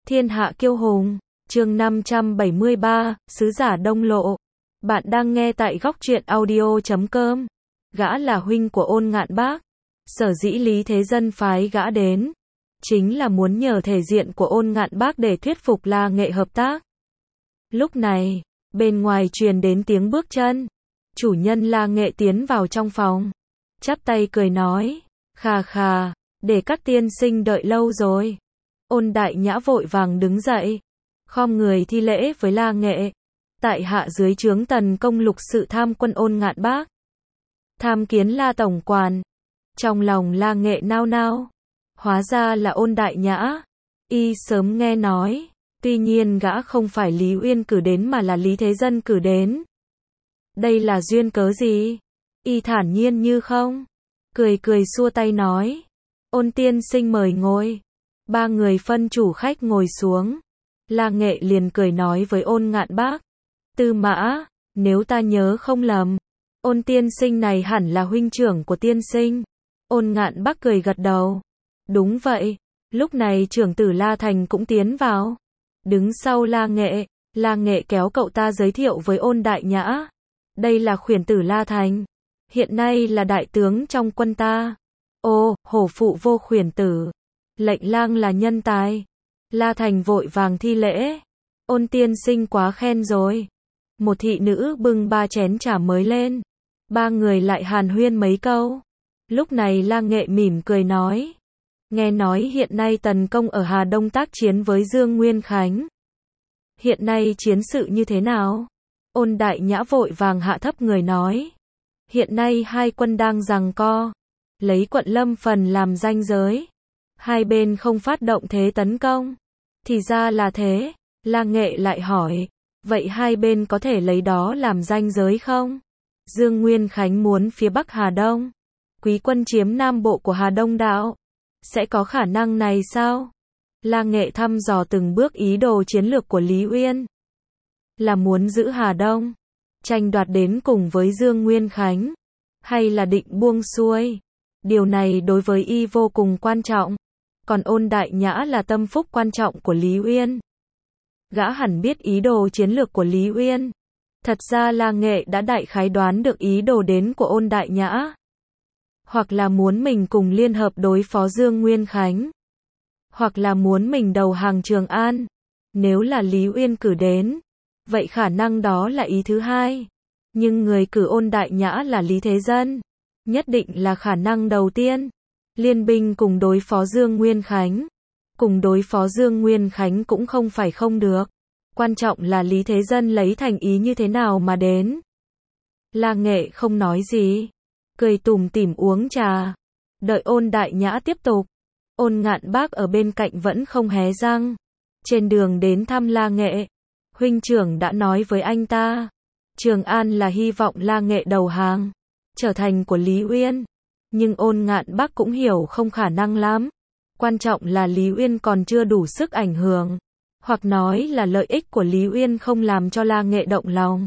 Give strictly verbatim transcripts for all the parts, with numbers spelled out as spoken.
Thiên hạ kiêu hùng, chương năm trăm bảy mươi ba, sứ giả Đông Lộ. Bạn đang nghe tại góc truyện audio chấm com. Gã là huynh của Ôn Ngạn Bác. Sở dĩ Lý Thế Dân phái gã đến, chính là muốn nhờ thể diện của Ôn Ngạn Bác để thuyết phục La Nghệ hợp tác. Lúc này, bên ngoài truyền đến tiếng bước chân. Chủ nhân La Nghệ tiến vào trong phòng, chắp tay cười nói, khà khà, để các tiên sinh đợi lâu rồi. Ôn Đại Nhã vội vàng đứng dậy, khom người thi lễ với La Nghệ. Tại hạ dưới trướng tần công lục sự tham quân Ôn Ngạn Bác, tham kiến La tổng quản. Trong lòng La Nghệ nao nao, hóa ra là Ôn Đại Nhã. Y sớm nghe nói, tuy nhiên gã không phải Lý Uyên cử đến mà là Lý Thế Dân cử đến. Đây là duyên cớ gì? Y thản nhiên như không, cười cười xua tay nói, Ôn tiên sinh mời ngồi. Ba người phân chủ khách ngồi xuống. La Nghệ liền cười nói với Ôn Ngạn Bác, Tư Mã, nếu ta nhớ không lầm, Ôn tiên sinh này hẳn là huynh trưởng của tiên sinh. Ôn Ngạn Bác cười gật đầu, đúng vậy. Lúc này trưởng tử La Thành cũng tiến vào, đứng sau La Nghệ. La Nghệ kéo cậu ta giới thiệu với Ôn Đại Nhã, đây là khuyển tử La Thành, hiện nay là đại tướng trong quân ta. Ô, hổ phụ vô khuyển tử, lệnh lang là nhân tài. La Thành vội vàng thi lễ, Ôn tiên sinh quá khen rồi. Một thị nữ bưng ba chén trà mới lên, ba người lại hàn huyên mấy câu. Lúc này La Nghệ mỉm cười nói, nghe nói hiện nay tần công ở Hà Đông tác chiến với Dương Nguyên Khánh. Hiện nay chiến sự như thế nào? Ôn Đại Nhã vội vàng hạ thấp người nói, hiện nay hai quân đang giằng co, lấy quận Lâm Phần làm ranh giới. Hai bên không phát động thế tấn công. Thì ra là thế. La Nghệ lại hỏi, vậy hai bên có thể lấy đó làm ranh giới không? Dương Nguyên Khánh muốn phía Bắc Hà Đông, Quý quân chiếm Nam Bộ của Hà Đông đạo. Sẽ có khả năng này sao? La Nghệ thăm dò từng bước ý đồ chiến lược của Lý Uyên. Là muốn giữ Hà Đông, tranh đoạt đến cùng với Dương Nguyên Khánh, hay là định buông xuôi? Điều này đối với y vô cùng quan trọng. Còn Ôn Đại Nhã là tâm phúc quan trọng của Lý Uyên. Gã hẳn biết ý đồ chiến lược của Lý Uyên. Thật ra La Nghệ đã đại khái đoán được ý đồ đến của Ôn Đại Nhã. Hoặc là muốn mình cùng liên hợp đối phó Dương Nguyên Khánh, hoặc là muốn mình đầu hàng Trường An. Nếu là Lý Uyên cử đến, vậy khả năng đó là ý thứ hai. Nhưng người cử Ôn Đại Nhã là Lý Thế Dân, nhất định là khả năng đầu tiên. Liên binh cùng đối phó Dương Nguyên Khánh. Cùng đối phó Dương Nguyên Khánh cũng không phải không được. Quan trọng là Lý Thế Dân lấy thành ý như thế nào mà đến. La Nghệ không nói gì, cười tủm tỉm uống trà, đợi Ôn Đại Nhã tiếp tục. Ôn Ngạn Bác ở bên cạnh vẫn không hé răng. Trên đường đến thăm La Nghệ, huynh trưởng đã nói với anh ta, Trường An là hy vọng La Nghệ đầu hàng, trở thành của Lý Uyên. Nhưng Ôn Ngạn Bác cũng hiểu không khả năng lắm. Quan trọng là Lý Uyên còn chưa đủ sức ảnh hưởng. Hoặc nói là lợi ích của Lý Uyên không làm cho La Nghệ động lòng.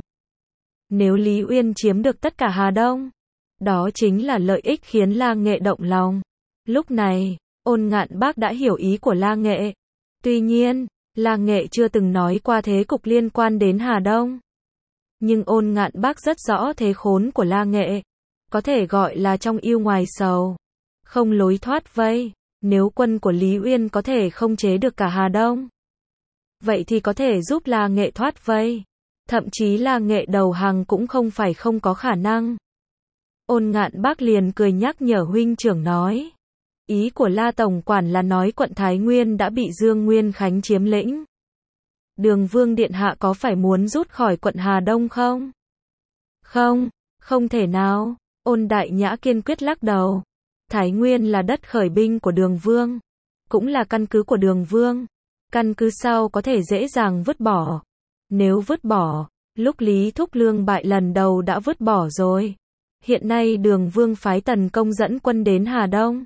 Nếu Lý Uyên chiếm được tất cả Hà Đông, đó chính là lợi ích khiến La Nghệ động lòng. Lúc này, Ôn Ngạn Bác đã hiểu ý của La Nghệ. Tuy nhiên, La Nghệ chưa từng nói qua thế cục liên quan đến Hà Đông. Nhưng Ôn Ngạn Bác rất rõ thế khốn của La Nghệ. Có thể gọi là trong yêu ngoài sầu, không lối thoát vây. Nếu quân của Lý Uyên có thể không chế được cả Hà Đông, vậy thì có thể giúp La Nghệ thoát vây. Thậm chí La Nghệ đầu hàng cũng không phải không có khả năng. Ôn Ngạn Bác liền cười nhắc nhở huynh trưởng nói, ý của La tổng quản là nói quận Thái Nguyên đã bị Dương Nguyên Khánh chiếm lĩnh. Đường Vương điện hạ có phải muốn rút khỏi quận Hà Đông không? Không, không thể nào. Ôn Đại Nhã kiên quyết lắc đầu. Thái Nguyên là đất khởi binh của Đường Vương, cũng là căn cứ của Đường Vương. Căn cứ sau có thể dễ dàng vứt bỏ. Nếu vứt bỏ, lúc Lý Thúc Lương bại lần đầu đã vứt bỏ rồi. Hiện nay Đường Vương phái tần công dẫn quân đến Hà Đông,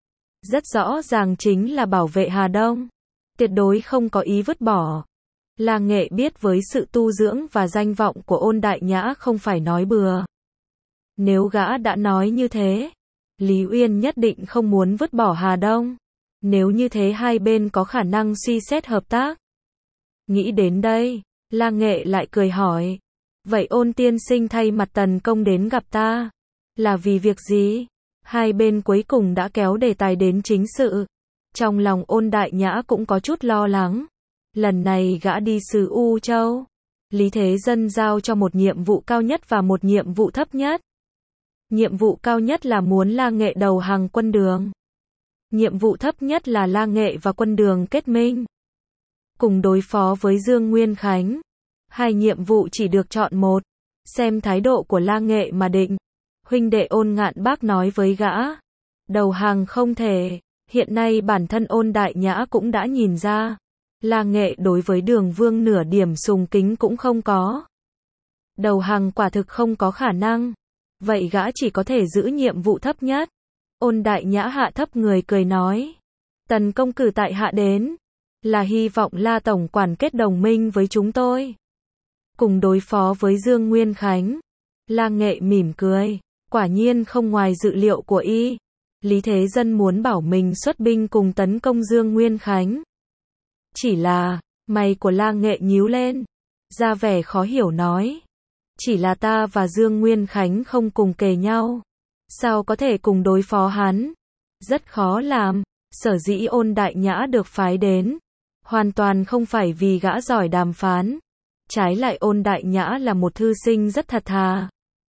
rất rõ ràng chính là bảo vệ Hà Đông, tuyệt đối không có ý vứt bỏ. La Nghệ biết với sự tu dưỡng và danh vọng của Ôn Đại Nhã không phải nói bừa. Nếu gã đã nói như thế, Lý Uyên nhất định không muốn vứt bỏ Hà Đông. Nếu như thế hai bên có khả năng suy xét hợp tác. Nghĩ đến đây, La Nghệ lại cười hỏi. Vậy Ôn tiên sinh thay mặt Tần công đến gặp ta, là vì việc gì? Hai bên cuối cùng đã kéo đề tài đến chính sự. Trong lòng Ôn Đại Nhã cũng có chút lo lắng. Lần này gã đi xứ U Châu, Lý Thế Dân giao cho một nhiệm vụ cao nhất và một nhiệm vụ thấp nhất. Nhiệm vụ cao nhất là muốn La Nghệ đầu hàng quân Đường. Nhiệm vụ thấp nhất là La Nghệ và quân Đường kết minh, cùng đối phó với Dương Nguyên Khánh. Hai nhiệm vụ chỉ được chọn một, xem thái độ của La Nghệ mà định. Huynh đệ Ôn Ngạn Bác nói với gã, đầu hàng không thể. Hiện nay bản thân Ôn Đại Nhã cũng đã nhìn ra, La Nghệ đối với Đường Vương nửa điểm sùng kính cũng không có. Đầu hàng quả thực không có khả năng. Vậy gã chỉ có thể giữ nhiệm vụ thấp nhất. Ôn Đại Nhã hạ thấp người cười nói, Tần công cử tại hạ đến, là hy vọng La tổng quản kết đồng minh với chúng tôi, cùng đối phó với Dương Nguyên Khánh. La Nghệ mỉm cười, quả nhiên không ngoài dự liệu của y. Lý Thế Dân muốn bảo mình xuất binh cùng tấn công Dương Nguyên Khánh. Chỉ là, mày của La Nghệ nhíu lên, ra vẻ khó hiểu nói, chỉ là ta và Dương Nguyên Khánh không cùng kề nhau, sao có thể cùng đối phó hắn? Rất khó làm. Sở dĩ Ôn Đại Nhã được phái đến, hoàn toàn không phải vì gã giỏi đàm phán. Trái lại Ôn Đại Nhã là một thư sinh rất thật thà,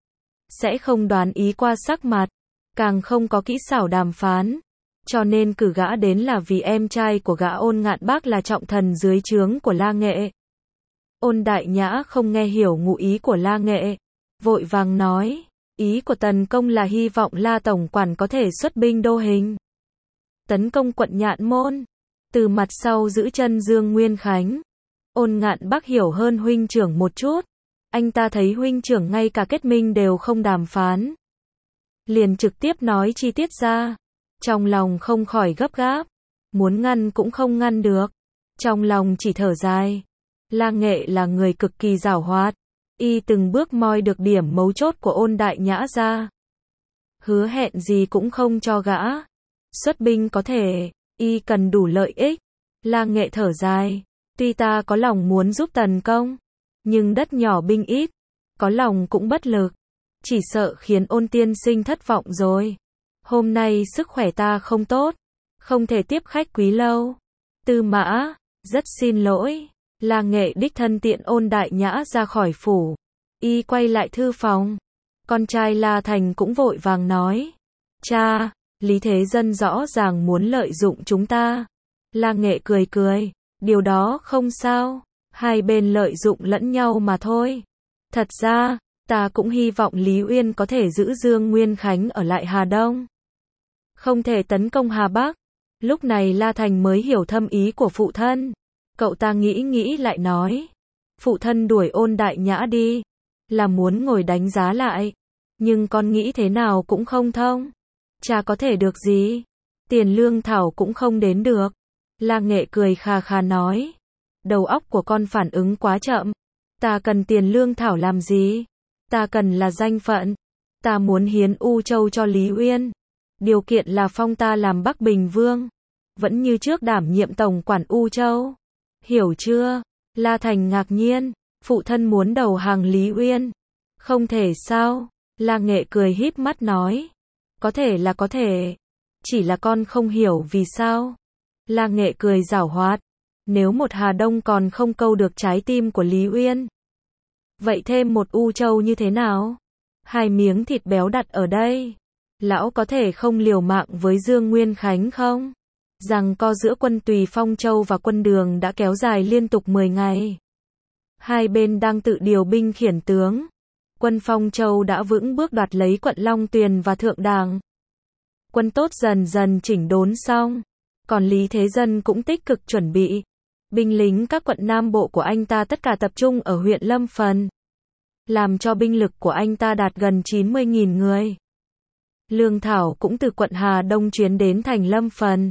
sẽ không đoán ý qua sắc mặt, càng không có kỹ xảo đàm phán. Cho nên cử gã đến là vì em trai của gã Ôn Ngạn Bác là trọng thần dưới trướng của La Nghệ. Ôn Đại Nhã không nghe hiểu ngụ ý của La Nghệ, vội vàng nói, ý của Tần công là hy vọng La tổng quản có thể xuất binh Đô Hình, tấn công quận Nhạn Môn, từ mặt sau giữ chân Dương Nguyên Khánh. Ôn Ngạn Bác hiểu hơn huynh trưởng một chút, anh ta thấy huynh trưởng ngay cả kết minh đều không đàm phán, liền trực tiếp nói chi tiết ra. Trong lòng không khỏi gấp gáp, muốn ngăn cũng không ngăn được, trong lòng chỉ thở dài. La Nghệ là người cực kỳ giảo hoạt, y từng bước moi được điểm mấu chốt của Ôn Đại Nhã ra, hứa hẹn gì cũng không cho gã. Xuất binh có thể, y cần đủ lợi ích. La Nghệ thở dài, tuy ta có lòng muốn giúp Tần công, nhưng đất nhỏ binh ít, có lòng cũng bất lực, chỉ sợ khiến Ôn tiên sinh thất vọng rồi. Hôm nay sức khỏe ta không tốt, không thể tiếp khách quý lâu. Tư Mã, rất xin lỗi. La Nghệ đích thân tiện Ôn Đại Nhã ra khỏi phủ, y quay lại thư phòng. Con trai La Thành cũng vội vàng nói, cha, Lý Thế Dân rõ ràng muốn lợi dụng chúng ta. La Nghệ cười cười, điều đó không sao, hai bên lợi dụng lẫn nhau mà thôi. Thật ra, ta cũng hy vọng Lý Uyên có thể giữ Dương Nguyên Khánh ở lại Hà Đông, không thể tấn công Hà Bắc. Lúc này La Thành mới hiểu thâm ý của phụ thân. Cậu ta nghĩ nghĩ lại nói, phụ thân đuổi Ôn Đại Nhã đi, là muốn ngồi đánh giá lại, nhưng con nghĩ thế nào cũng không thông. Cha có thể được gì? Tiền lương thảo cũng không đến được. La Nghệ cười khà khà nói, đầu óc của con phản ứng quá chậm. Ta cần tiền lương thảo làm gì? Ta cần là danh phận. Ta muốn hiến U Châu cho Lý Uyên, điều kiện là phong ta làm Bắc Bình Vương, vẫn như trước đảm nhiệm tổng quản U Châu. Hiểu chưa? La Thành ngạc nhiên, phụ thân muốn đầu hàng Lý Uyên. Không thể sao? La Nghệ cười híp mắt nói, có thể là có thể, chỉ là con không hiểu vì sao. La Nghệ cười giảo hoạt, nếu một Hà Đông còn không câu được trái tim của Lý Uyên, vậy thêm một U Châu như thế nào? Hai miếng thịt béo đặt ở đây, lão có thể không liều mạng với Dương Nguyên Khánh không? Rằng co giữa quân Tùy Phong Châu và quân Đường đã kéo dài liên tục mười ngày. Hai bên đang tự điều binh khiển tướng. Quân Phong Châu đã vững bước đoạt lấy quận Long Tuyền và Thượng Đàng. Quân tốt dần dần chỉnh đốn xong, còn Lý Thế Dân cũng tích cực chuẩn bị. Binh lính các quận Nam Bộ của anh ta tất cả tập trung ở huyện Lâm Phần, làm cho binh lực của anh ta đạt gần chín mươi nghìn người. Lương thảo cũng từ quận Hà Đông chuyến đến thành Lâm Phần.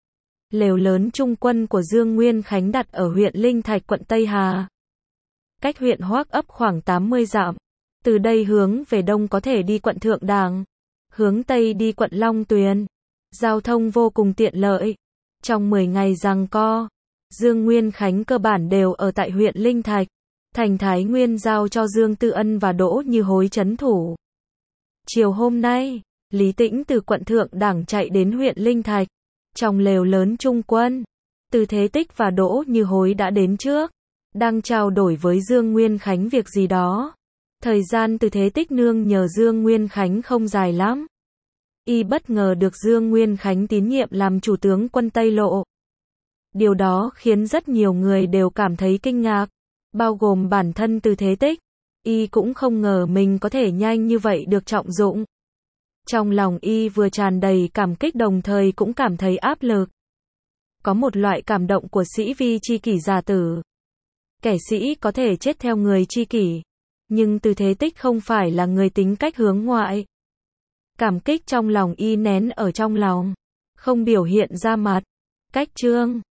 Lều lớn trung quân của Dương Nguyên Khánh đặt ở huyện Linh Thạch quận Tây Hà, cách huyện Hoác Ấp khoảng tám mươi dặm. Từ đây hướng về đông có thể đi quận Thượng Đàng, hướng tây đi quận Long Tuyền. Giao thông vô cùng tiện lợi. Trong mười ngày giằng co, Dương Nguyên Khánh cơ bản đều ở tại huyện Linh Thạch. Thành Thái Nguyên giao cho Dương Tư Ân và Đỗ Như Hối trấn thủ. Chiều hôm nay, Lý Tĩnh từ quận Thượng Đẳng chạy đến huyện Linh Thạch. Trong lều lớn trung quân, Từ Thế Tích và Đỗ Như Hối đã đến trước, đang trao đổi với Dương Nguyên Khánh việc gì đó. Thời gian Từ Thế Tích nương nhờ Dương Nguyên Khánh không dài lắm. Y bất ngờ được Dương Nguyên Khánh tín nhiệm làm chủ tướng quân Tây Lộ. Điều đó khiến rất nhiều người đều cảm thấy kinh ngạc, bao gồm bản thân Từ Thế Tích. Y cũng không ngờ mình có thể nhanh như vậy được trọng dụng. Trong lòng Y vừa tràn đầy cảm kích đồng thời cũng cảm thấy áp lực. Có một loại cảm động của sĩ vi tri kỷ giả tử. Kẻ sĩ có thể chết theo người tri kỷ, nhưng Từ Thế Tích không phải là người tính cách hướng ngoại. Cảm kích trong lòng Y nén ở trong lòng, không biểu hiện ra mặt. Cách chương